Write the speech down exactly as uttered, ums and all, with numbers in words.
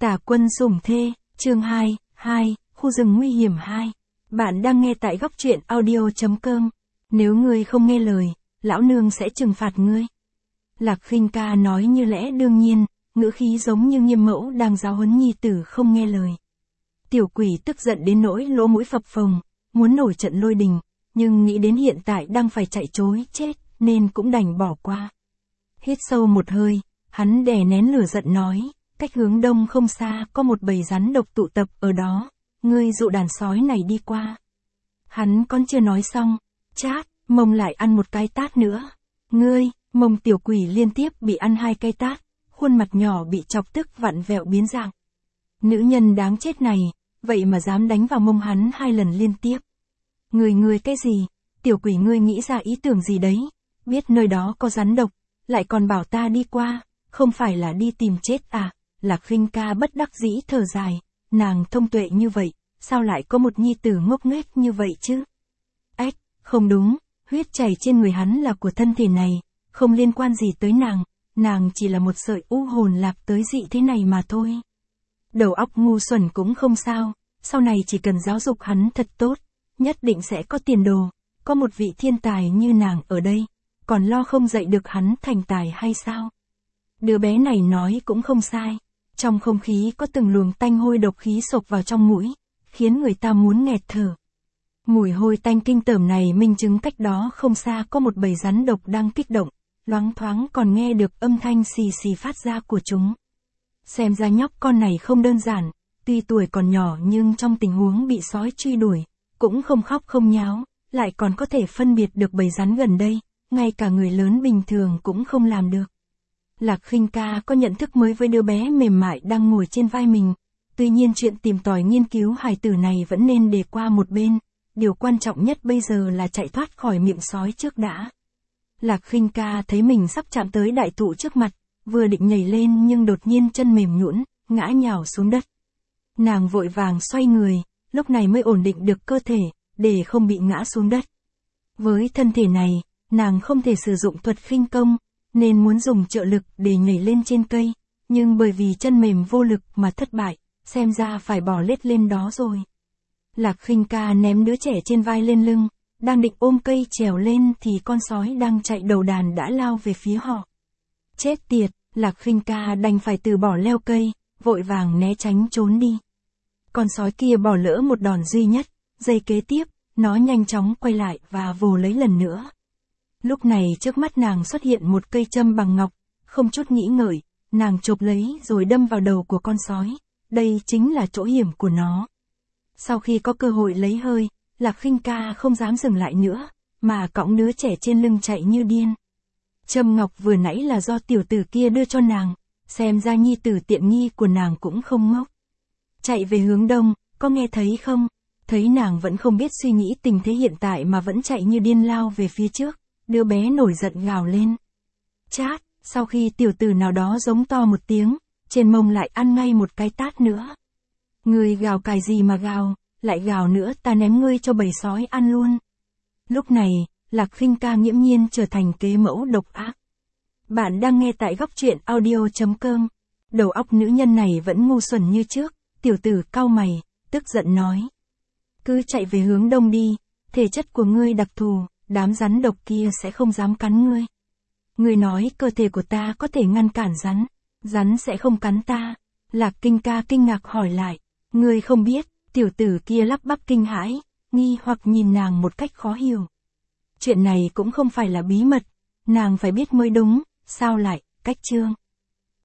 Tả Quân Sủng Thê, chương hai, hai, khu rừng nguy hiểm hai. Bạn đang nghe tại góc truyện audio.com. Nếu ngươi không nghe lời, lão nương sẽ trừng phạt ngươi. Lạc Khinh Ca nói như lẽ đương nhiên, ngữ khí giống như nghiêm mẫu đang giáo huấn nhi tử không nghe lời. Tiểu quỷ tức giận đến nỗi lỗ mũi phập phồng, muốn nổi trận lôi đình, nhưng nghĩ đến hiện tại đang phải chạy trối chết, nên cũng đành bỏ qua. Hít sâu một hơi, hắn đè nén lửa giận nói, cách hướng đông không xa có một bầy rắn độc tụ tập ở đó, ngươi dụ đàn sói này đi qua. Hắn còn chưa nói xong, chát, mông lại ăn một cái tát nữa. Ngươi, mông tiểu quỷ liên tiếp bị ăn hai cái tát, khuôn mặt nhỏ bị chọc tức vặn vẹo biến dạng. Nữ nhân đáng chết này, vậy mà dám đánh vào mông hắn hai lần liên tiếp. Người người cái gì, tiểu quỷ ngươi nghĩ ra ý tưởng gì đấy, biết nơi đó có rắn độc, lại còn bảo ta đi qua, không phải là đi tìm chết à? Lạc Khinh Ca bất đắc dĩ thở dài, nàng thông tuệ như vậy, sao lại có một nhi tử ngốc nghếch như vậy chứ? Ách, không đúng, huyết chảy trên người hắn là của thân thể này, không liên quan gì tới nàng, nàng chỉ là một sợi u hồn lạc tới dị thế này mà thôi. Đầu óc ngu xuẩn cũng không sao, sau này chỉ cần giáo dục hắn thật tốt, nhất định sẽ có tiền đồ, có một vị thiên tài như nàng ở đây, còn lo không dạy được hắn thành tài hay sao? Đứa bé này nói cũng không sai, trong không khí có từng luồng tanh hôi độc khí xộc vào trong mũi, khiến người ta muốn nghẹt thở. Mùi hôi tanh kinh tởm này minh chứng cách đó không xa có một bầy rắn độc đang kích động, loáng thoáng còn nghe được âm thanh xì xì phát ra của chúng. Xem ra nhóc con này không đơn giản, tuy tuổi còn nhỏ nhưng trong tình huống bị sói truy đuổi, cũng không khóc không nháo, lại còn có thể phân biệt được bầy rắn gần đây, ngay cả người lớn bình thường cũng không làm được. Lạc Khinh Ca có nhận thức mới với đứa bé mềm mại đang ngồi trên vai mình, tuy nhiên chuyện tìm tòi nghiên cứu hài tử này vẫn nên để qua một bên, điều quan trọng nhất bây giờ là chạy thoát khỏi miệng sói trước đã. Lạc Khinh Ca thấy mình sắp chạm tới đại thụ trước mặt, vừa định nhảy lên nhưng đột nhiên chân mềm nhũn, ngã nhào xuống đất. Nàng vội vàng xoay người, lúc này mới ổn định được cơ thể, để không bị ngã xuống đất. Với thân thể này, nàng không thể sử dụng thuật khinh công, nên muốn dùng trợ lực để nhảy lên trên cây, nhưng bởi vì chân mềm vô lực mà thất bại, xem ra phải bỏ lết lên đó rồi. Lạc Khinh Ca ném đứa trẻ trên vai lên lưng, đang định ôm cây trèo lên thì con sói đang chạy đầu đàn đã lao về phía họ. Chết tiệt, Lạc Khinh Ca đành phải từ bỏ leo cây, vội vàng né tránh trốn đi. Con sói kia bỏ lỡ một đòn duy nhất, giây kế tiếp, nó nhanh chóng quay lại và vồ lấy lần nữa. Lúc này trước mắt nàng xuất hiện một cây châm bằng ngọc, không chút nghĩ ngợi, nàng chộp lấy rồi đâm vào đầu của con sói, đây chính là chỗ hiểm của nó. Sau khi có cơ hội lấy hơi, Lạc Khinh Ca không dám dừng lại nữa, mà cõng đứa trẻ trên lưng chạy như điên. Châm ngọc vừa nãy là do tiểu tử kia đưa cho nàng, xem ra nhi tử tiện nghi của nàng cũng không ngốc. Chạy về hướng đông, có nghe thấy không? Thấy nàng vẫn không biết suy nghĩ tình thế hiện tại mà vẫn chạy như điên lao về phía trước, đứa bé nổi giận gào lên. Chát, sau khi tiểu tử nào đó giống to một tiếng, trên mông lại ăn ngay một cái tát nữa. Ngươi gào cài gì mà gào, lại gào nữa ta ném ngươi cho bầy sói ăn luôn. Lúc này, Lạc Khinh Ca nghiễm nhiên trở thành kế mẫu độc ác. Bạn đang nghe tại góc truyện audio.com. Đầu óc nữ nhân này vẫn ngu xuẩn như trước, tiểu tử cau mày, tức giận nói. Cứ chạy về hướng đông đi, thể chất của ngươi đặc thù, đám rắn độc kia sẽ không dám cắn ngươi. Ngươi nói cơ thể của ta có thể ngăn cản rắn, rắn sẽ không cắn ta. Lạc Khinh Ca kinh ngạc hỏi lại, ngươi không biết, tiểu tử kia lắp bắp kinh hãi, nghi hoặc nhìn nàng một cách khó hiểu. Chuyện này cũng không phải là bí mật, nàng phải biết mới đúng, sao lại, cách chương.